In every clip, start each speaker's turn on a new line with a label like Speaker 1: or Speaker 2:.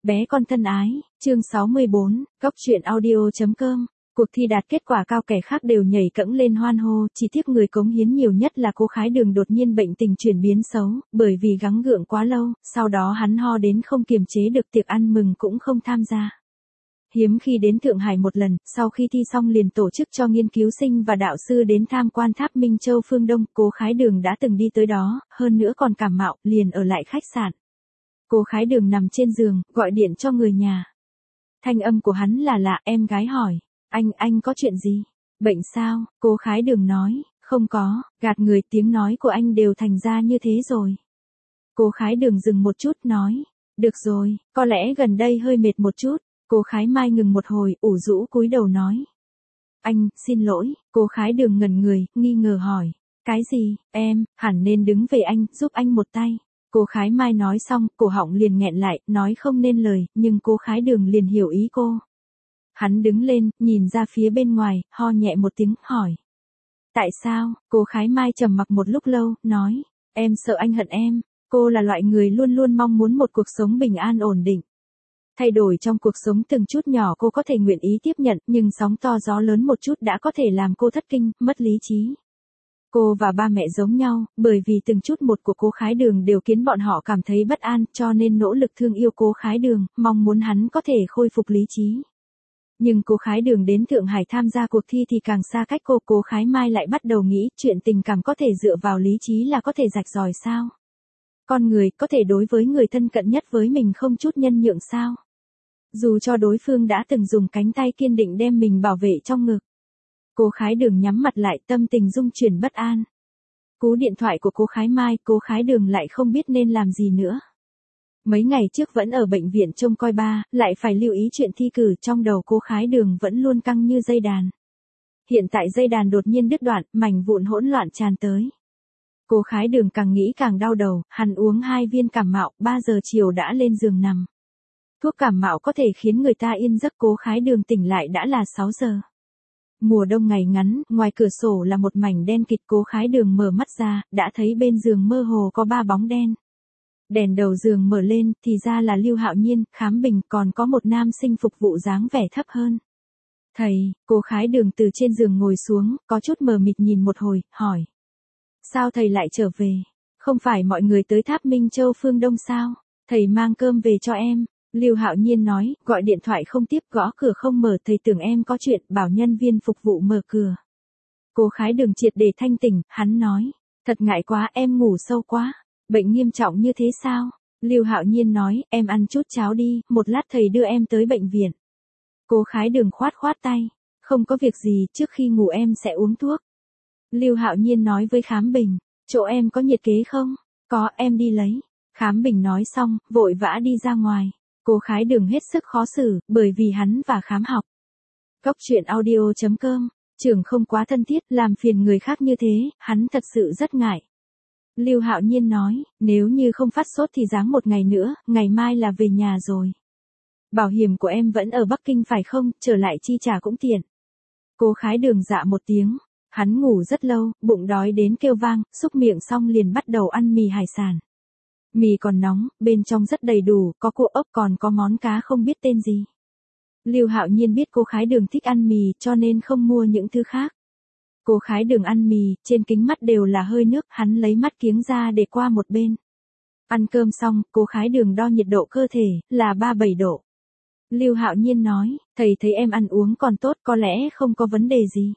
Speaker 1: Bé con thân ái, chương 64, Góc truyện audio.com. Cuộc thi đạt kết quả cao, kẻ khác đều nhảy cẫng lên hoan hô, chỉ tiếc người cống hiến nhiều nhất là cô Khái Đường đột nhiên bệnh tình chuyển biến xấu, bởi vì gắng gượng quá lâu, sau đó hắn ho đến không kiềm chế được, tiệc ăn mừng cũng không tham gia. Hiếm khi đến Thượng Hải một lần, sau khi thi xong liền tổ chức cho nghiên cứu sinh và đạo sư đến tham quan tháp Minh Châu phương Đông, cô Khái Đường đã từng đi tới đó, hơn nữa còn cảm mạo, liền ở lại khách sạn. Cô Khái Đường nằm trên giường, gọi điện cho người nhà. Thanh âm của hắn là lạ, em gái hỏi, anh có chuyện gì? Bệnh sao? Cô Khái Đường nói, không có, gạt người, tiếng nói của anh đều thành ra như thế rồi. Cô Khái Đường dừng một chút nói, được rồi, có lẽ gần đây hơi mệt một chút. Cô Khái Mai ngừng một hồi, ủ rũ cúi đầu nói. Anh, xin lỗi, cô Khái Đường ngẩn người, nghi ngờ hỏi. Cái gì, em, hẳn nên đứng về anh, giúp anh một tay. Cô Khái Mai nói xong, cổ họng liền nghẹn lại, nói không nên lời, nhưng cô Khái Đường liền hiểu ý cô. Hắn đứng lên, nhìn ra phía bên ngoài, ho nhẹ một tiếng, hỏi. Tại sao? Cô Khái Mai trầm mặc một lúc lâu, nói. Em sợ anh hận em, cô là loại người luôn luôn mong muốn một cuộc sống bình an ổn định. Thay đổi trong cuộc sống từng chút nhỏ cô có thể nguyện ý tiếp nhận, nhưng sóng to gió lớn một chút đã có thể làm cô thất kinh, mất lý trí. Cô và ba mẹ giống nhau, bởi vì từng chút một của cô Khái Đường đều khiến bọn họ cảm thấy bất an, cho nên nỗ lực thương yêu cô Khái Đường, mong muốn hắn có thể khôi phục lý trí. Nhưng cô Khái Đường đến Thượng Hải tham gia cuộc thi thì càng xa cách cô Khái Mai lại bắt đầu nghĩ chuyện tình cảm có thể dựa vào lý trí là có thể rạch ròi sao? Con người có thể đối với người thân cận nhất với mình không chút nhân nhượng sao? Dù cho đối phương đã từng dùng cánh tay kiên định đem mình bảo vệ trong ngực. Cô Khái Đường nhắm mặt lại, tâm tình rung chuyển bất an. Cú điện thoại của cô Khái Mai, cô Khái Đường lại không biết nên làm gì nữa. Mấy ngày trước vẫn ở bệnh viện trông coi ba, lại phải lưu ý chuyện thi cử, trong đầu cô Khái Đường vẫn luôn căng như dây đàn. Hiện tại dây đàn đột nhiên đứt đoạn, mảnh vụn hỗn loạn tràn tới. Cô Khái Đường càng nghĩ càng đau đầu, hắn uống 2 viên cảm mạo, 3 giờ chiều đã lên giường nằm. Thuốc cảm mạo có thể khiến người ta yên giấc, cô Khái Đường tỉnh lại đã là 6 giờ. Mùa đông ngày ngắn, ngoài cửa sổ là một mảnh đen kịt, cô Khái Đường mở mắt ra, đã thấy bên giường mơ hồ có 3 bóng đen. Đèn đầu giường mở lên, thì ra là Lưu Hạo Nhiên, Khám Bình, còn có một nam sinh phục vụ dáng vẻ thấp hơn. Thầy, cô Khái Đường từ trên giường ngồi xuống, có chút mờ mịt nhìn một hồi, hỏi. Sao thầy lại trở về? Không phải mọi người tới tháp Minh Châu phương Đông sao? Thầy mang cơm về cho em. Lưu Hạo Nhiên nói, gọi điện thoại không tiếp, gõ cửa không mở, thầy tưởng em có chuyện, bảo nhân viên phục vụ mở cửa. Cô Khái Đường triệt để thanh tỉnh, hắn nói, thật ngại quá, em ngủ sâu quá, bệnh nghiêm trọng như thế sao? Lưu Hạo Nhiên nói, em ăn chút cháo đi, một lát thầy đưa em tới bệnh viện. Cô Khái Đường khoát tay, không có việc gì, trước khi ngủ em sẽ uống thuốc. Lưu Hạo Nhiên nói với Khám Bình, chỗ em có nhiệt kế không? Có, em đi lấy. Khám Bình nói xong, vội vã đi ra ngoài. Cô Khái Đường hết sức khó xử, bởi vì hắn và Khám học. Góc truyện audio.com, trường không quá thân thiết, làm phiền người khác như thế, hắn thật sự rất ngại. Lưu Hạo Nhiên nói, nếu như không phát sốt thì giáng một ngày nữa, ngày mai là về nhà rồi. Bảo hiểm của em vẫn ở Bắc Kinh phải không, trở lại chi trả cũng tiện. Cô Khái Đường dạ một tiếng. Hắn ngủ rất lâu, bụng đói đến kêu vang, xúc miệng xong liền bắt đầu ăn mì hải sản. Mì còn nóng, bên trong rất đầy đủ, có cua ốc còn có món cá không biết tên gì. Lưu Hạo Nhiên biết cô Khái Đường thích ăn mì cho nên không mua những thứ khác. Cô Khái Đường ăn mì, trên kính mắt đều là hơi nước, hắn lấy mắt kiếng ra để qua một bên. Ăn cơm xong, cô Khái Đường đo nhiệt độ cơ thể, là 37 độ. Lưu Hạo Nhiên nói, thầy thấy em ăn uống còn tốt, có lẽ không có vấn đề gì.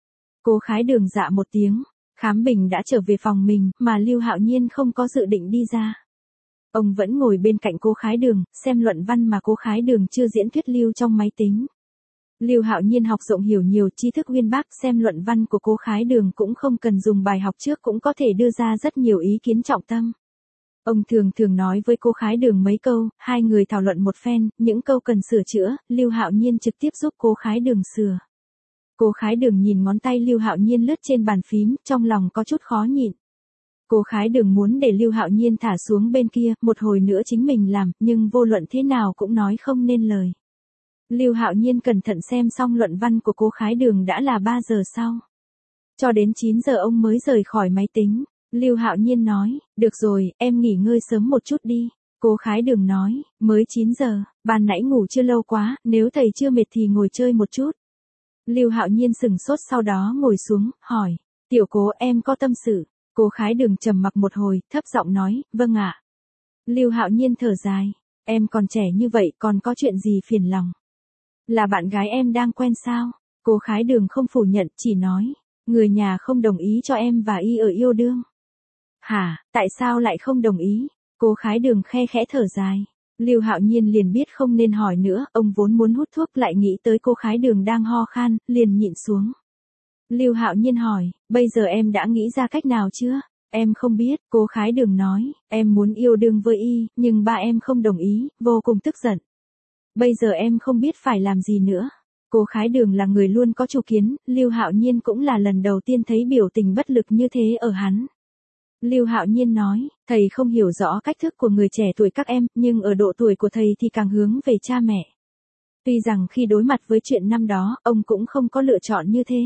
Speaker 1: Cô Khái Đường dạ một tiếng, Khám Bình đã trở về phòng mình, mà Lưu Hạo Nhiên không có dự định đi ra. Ông vẫn ngồi bên cạnh cô Khái Đường, xem luận văn mà cô Khái Đường chưa diễn thuyết lưu trong máy tính. Lưu Hạo Nhiên học rộng hiểu nhiều, tri thức uyên bác, xem luận văn của cô Khái Đường cũng không cần dùng bài học trước cũng có thể đưa ra rất nhiều ý kiến trọng tâm. Ông thường nói với cô Khái Đường mấy câu, hai người thảo luận một phen, những câu cần sửa chữa, Lưu Hạo Nhiên trực tiếp giúp cô Khái Đường sửa. Cô Khái Đường nhìn ngón tay Lưu Hạo Nhiên lướt trên bàn phím, trong lòng có chút khó nhịn. Cô Khái Đường muốn để Lưu Hạo Nhiên thả xuống bên kia, một hồi nữa chính mình làm, nhưng vô luận thế nào cũng nói không nên lời. Lưu Hạo Nhiên cẩn thận xem xong luận văn của cô Khái Đường đã là 3 giờ sau. Cho đến 9 giờ ông mới rời khỏi máy tính. Lưu Hạo Nhiên nói, được rồi, em nghỉ ngơi sớm một chút đi. Cô Khái Đường nói, mới 9 giờ, ban nãy ngủ chưa lâu quá, nếu thầy chưa mệt thì ngồi chơi một chút. Lưu Hạo Nhiên sững sốt sau đó ngồi xuống, hỏi, tiểu Cố em có tâm sự. Cô Khái Đường trầm mặc một hồi, thấp giọng nói, vâng ạ. Lưu Hạo Nhiên thở dài, em còn trẻ như vậy còn có chuyện gì phiền lòng? Là bạn gái em đang quen sao? Cô Khái Đường không phủ nhận, chỉ nói, người nhà không đồng ý cho em và y ở yêu đương. Hả, tại sao lại không đồng ý? Cô Khái Đường khe khẽ thở dài. Lưu Hạo Nhiên liền biết không nên hỏi nữa, ông vốn muốn hút thuốc lại nghĩ tới cô Khái Đường đang ho khan, liền nhịn xuống. Lưu Hạo Nhiên hỏi, bây giờ em đã nghĩ ra cách nào chưa? Em không biết, cô Khái Đường nói, em muốn yêu đương với y, nhưng ba em không đồng ý, vô cùng tức giận. Bây giờ em không biết phải làm gì nữa. Cô Khái Đường là người luôn có chủ kiến, Lưu Hạo Nhiên cũng là lần đầu tiên thấy biểu tình bất lực như thế ở hắn. Lưu Hạo Nhiên nói, thầy không hiểu rõ cách thức của người trẻ tuổi các em, nhưng ở độ tuổi của thầy thì càng hướng về cha mẹ. Tuy rằng khi đối mặt với chuyện năm đó, ông cũng không có lựa chọn như thế.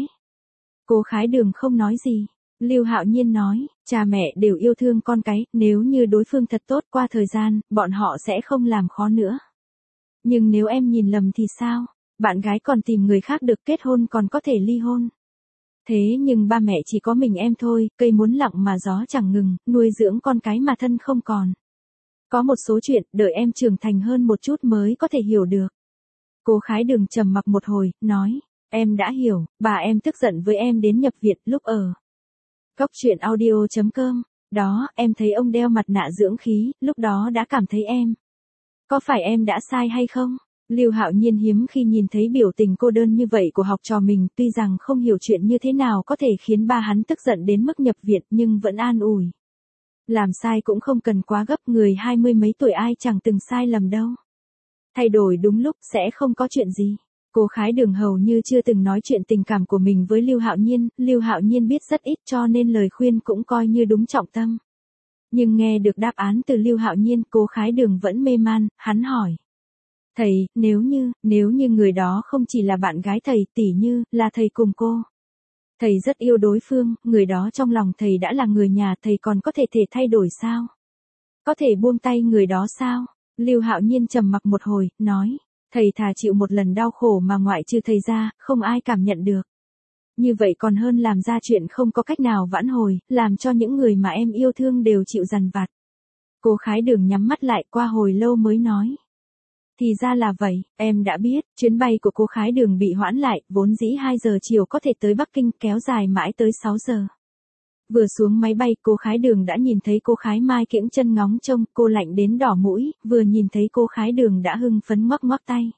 Speaker 1: Cô Khái Đường không nói gì. Lưu Hạo Nhiên nói, cha mẹ đều yêu thương con cái, nếu như đối phương thật tốt qua thời gian, bọn họ sẽ không làm khó nữa. Nhưng nếu em nhìn lầm thì sao? Bạn gái còn tìm người khác được kết hôn còn có thể ly hôn. Thế nhưng ba mẹ chỉ có mình em thôi, cây muốn lặng mà gió chẳng ngừng, nuôi dưỡng con cái mà thân không còn. Có một số chuyện, đợi em trưởng thành hơn một chút mới có thể hiểu được. Cô Khái Đường trầm mặc một hồi, nói, em đã hiểu, bà em tức giận với em đến nhập viện lúc ở Cốc truyện audio.com, đó, em thấy ông đeo mặt nạ dưỡng khí, lúc đó đã cảm thấy em. Có phải em đã sai hay không? Lưu Hạo Nhiên hiếm khi nhìn thấy biểu tình cô đơn như vậy của học trò mình, tuy rằng không hiểu chuyện như thế nào có thể khiến ba hắn tức giận đến mức nhập viện nhưng vẫn an ủi. Làm sai cũng không cần quá gấp, người 20 mấy tuổi ai chẳng từng sai lầm đâu. Thay đổi đúng lúc sẽ không có chuyện gì. Cô Khái Đường hầu như chưa từng nói chuyện tình cảm của mình với Lưu Hạo Nhiên biết rất ít cho nên lời khuyên cũng coi như đúng trọng tâm. Nhưng nghe được đáp án từ Lưu Hạo Nhiên, cô Khái Đường vẫn mê man, hắn hỏi. Thầy, nếu như người đó không chỉ là bạn gái thầy, tỉ như, là thầy cùng cô. Thầy rất yêu đối phương, người đó trong lòng thầy đã là người nhà, thầy còn có thể thay đổi sao? Có thể buông tay người đó sao? Lưu Hạo Nhiên trầm mặc một hồi, nói. Thầy thà chịu một lần đau khổ mà ngoại trừ thầy ra, không ai cảm nhận được. Như vậy còn hơn làm ra chuyện không có cách nào vãn hồi, làm cho những người mà em yêu thương đều chịu dằn vặt. Cô Khái Đường nhắm mắt lại qua hồi lâu mới nói. Thì ra là vậy, em đã biết, chuyến bay của cô Khái Đường bị hoãn lại, vốn dĩ 2 giờ chiều có thể tới Bắc Kinh, kéo dài mãi tới 6 giờ. Vừa xuống máy bay, cô Khái Đường đã nhìn thấy cô Khái Mai kiễng chân ngóng trông, cô lạnh đến đỏ mũi, vừa nhìn thấy cô Khái Đường đã hưng phấn ngoắc ngoắc tay.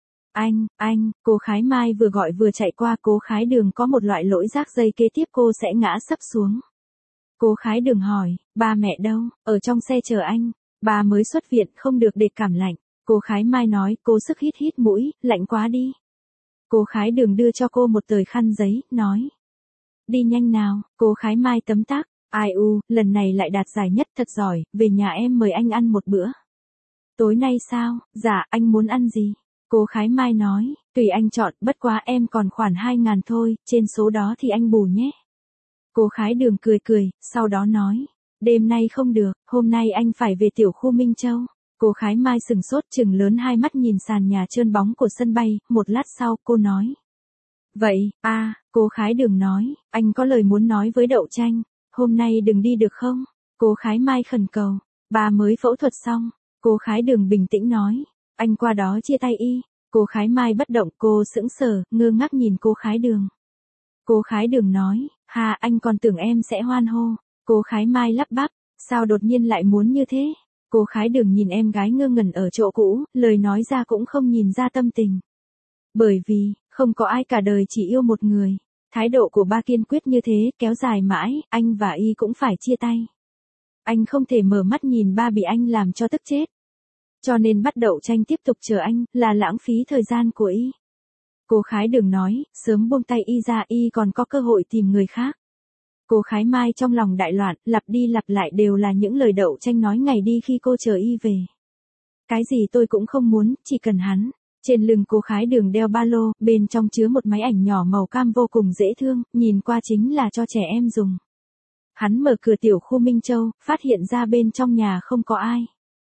Speaker 1: Anh, cô Khái Mai vừa gọi vừa chạy qua, cô Khái Đường có một loại lỗi giác giây kế tiếp cô sẽ ngã sấp xuống. Cô Khái Đường hỏi, ba mẹ đâu, ở trong xe chờ anh, bà mới xuất viện không được để cảm lạnh. Cô Khái Mai nói, cô sức hít mũi, lạnh quá đi. Cô Khái Đường đưa cho cô một tờ khăn giấy, nói. Đi nhanh nào, cô Khái Mai tấm tắc, ai u, lần này lại đạt giải nhất thật giỏi, về nhà em mời anh ăn một bữa. Tối nay sao, dạ, anh muốn ăn gì? Cô Khái Mai nói, tùy anh chọn, bất quá em còn khoản 2.000 thôi, trên số đó thì anh bù nhé. Cô Khái Đường cười, sau đó nói, đêm nay không được, hôm nay anh phải về tiểu khu Minh Châu. Cô Khái Mai sừng sốt trừng lớn hai mắt nhìn sàn nhà trơn bóng của sân bay, một lát sau cô nói. Vậy, cô Khái Đường nói, anh có lời muốn nói với Đậu Tranh, hôm nay đừng đi được không? Cô Khái Mai khẩn cầu, bà mới phẫu thuật xong, cô Khái Đường bình tĩnh nói, anh qua đó chia tay y. Cô Khái Mai bất động, cô sững sờ, ngơ ngác nhìn cô Khái Đường. Cô Khái Đường nói, anh còn tưởng em sẽ hoan hô. Cô Khái Mai lắp bắp, sao đột nhiên lại muốn như thế? Cô Khái Đường nhìn em gái ngơ ngẩn ở chỗ cũ, lời nói ra cũng không nhìn ra tâm tình. Bởi vì, không có ai cả đời chỉ yêu một người. Thái độ của ba kiên quyết như thế, kéo dài mãi, anh và y cũng phải chia tay. Anh không thể mở mắt nhìn ba bị anh làm cho tức chết. Cho nên bắt Đậu Tranh tiếp tục chờ anh, là lãng phí thời gian của y. Cô Khái Đường nói, sớm buông tay y ra, y còn có cơ hội tìm người khác. Cô Khái Mai trong lòng đại loạn, lặp đi lặp lại đều là những lời Đậu Tranh nói ngày đi khi cô chờ y về. Cái gì tôi cũng không muốn, chỉ cần hắn. Trên lưng cô Khái Đường đeo ba lô, bên trong chứa một máy ảnh nhỏ màu cam vô cùng dễ thương, nhìn qua chính là cho trẻ em dùng. Hắn mở cửa tiểu khu Minh Châu, phát hiện ra bên trong nhà không có ai.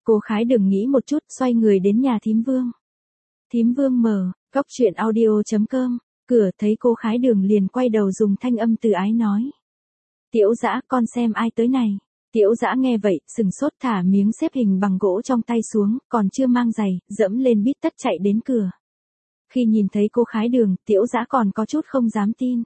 Speaker 1: Cô Khái Đường nghĩ một chút, xoay người đến nhà thím Vương. Thím Vương mở, góc chuyện audio.com, cửa thấy cô Khái Đường liền quay đầu dùng thanh âm từ ái nói. Tiểu Dã, con xem ai tới này. Tiểu Dã nghe vậy, sừng sốt thả miếng xếp hình bằng gỗ trong tay xuống, còn chưa mang giày, dẫm lên bít tất chạy đến cửa. Khi nhìn thấy cô Khái Đường, Tiểu Dã còn có chút không dám tin.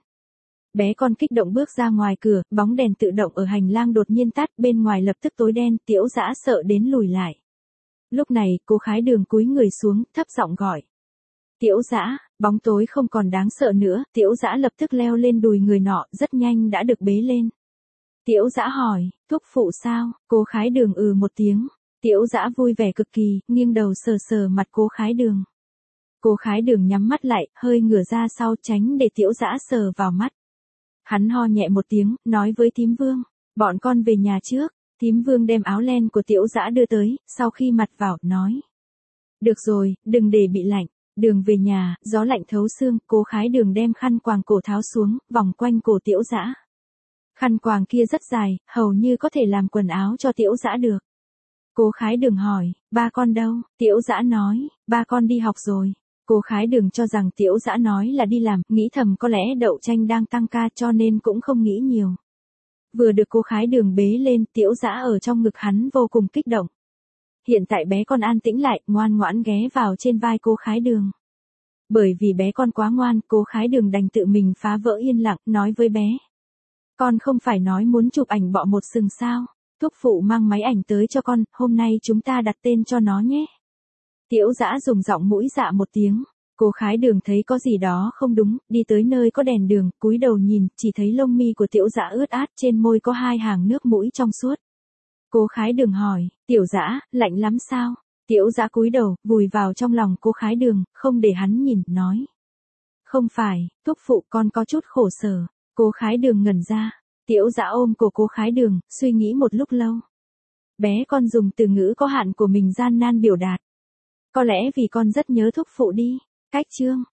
Speaker 1: Bé con kích động bước ra ngoài cửa, bóng đèn tự động ở hành lang đột nhiên tắt, bên ngoài lập tức tối đen, Tiểu Dã sợ đến lùi lại. Lúc này, cô Khái Đường cúi người xuống, thấp giọng gọi. Tiểu Dã, bóng tối không còn đáng sợ nữa, Tiểu Dã lập tức leo lên đùi người nọ, rất nhanh đã được bế lên. Tiểu Dã hỏi, thúc phụ sao? Cô Khái Đường một tiếng. Tiểu Dã vui vẻ cực kỳ, nghiêng đầu sờ sờ mặt cô Khái Đường. Cô Khái Đường nhắm mắt lại, hơi ngửa ra sau tránh để Tiểu Dã sờ vào mắt. Hắn ho nhẹ một tiếng, nói với thím Vương, bọn con về nhà trước. Thím Vương đem áo len của Tiểu Dã đưa tới, sau khi mặc vào, nói. Được rồi, đừng để bị lạnh. Đường về nhà, gió lạnh thấu xương, cô Khái Đường đem khăn quàng cổ tháo xuống, vòng quanh cổ Tiểu Dã. Khăn quàng kia rất dài, hầu như có thể làm quần áo cho Tiểu Dã được. Cô Khái Đường hỏi, ba con đâu? Tiểu Dã nói, ba con đi học rồi. Cô Khái Đường cho rằng Tiểu Dã nói là đi làm, nghĩ thầm có lẽ Đậu Tranh đang tăng ca cho nên cũng không nghĩ nhiều. Vừa được cô Khái Đường bế lên, Tiểu Dã ở trong ngực hắn vô cùng kích động. Hiện tại bé con an tĩnh lại, ngoan ngoãn ghé vào trên vai cô Khái Đường. Bởi vì bé con quá ngoan, cô Khái Đường đành tự mình phá vỡ yên lặng, nói với bé. Con không phải nói muốn chụp ảnh bọ một sừng sao? Thúc phụ mang máy ảnh tới cho con, hôm nay chúng ta đặt tên cho nó nhé. Tiểu Dã dùng giọng mũi dạ một tiếng. Cô Khái Đường thấy có gì đó không đúng, đi tới nơi có đèn đường, cúi đầu nhìn, chỉ thấy lông mi của Tiểu Dã ướt át, trên môi có hai hàng nước mũi trong suốt. Cô Khái Đường hỏi, Tiểu Dã, lạnh lắm sao? Tiểu Dã cúi đầu, vùi vào trong lòng cô Khái Đường, không để hắn nhìn, nói. Không phải, thúc phụ con có chút khổ sở. Cô Khái Đường ngẩn ra. Tiểu Dã ôm cổ cô Khái Đường, suy nghĩ một lúc lâu. Bé con dùng từ ngữ có hạn của mình gian nan biểu đạt. Có lẽ vì con rất nhớ thúc phụ đi. Cách chương.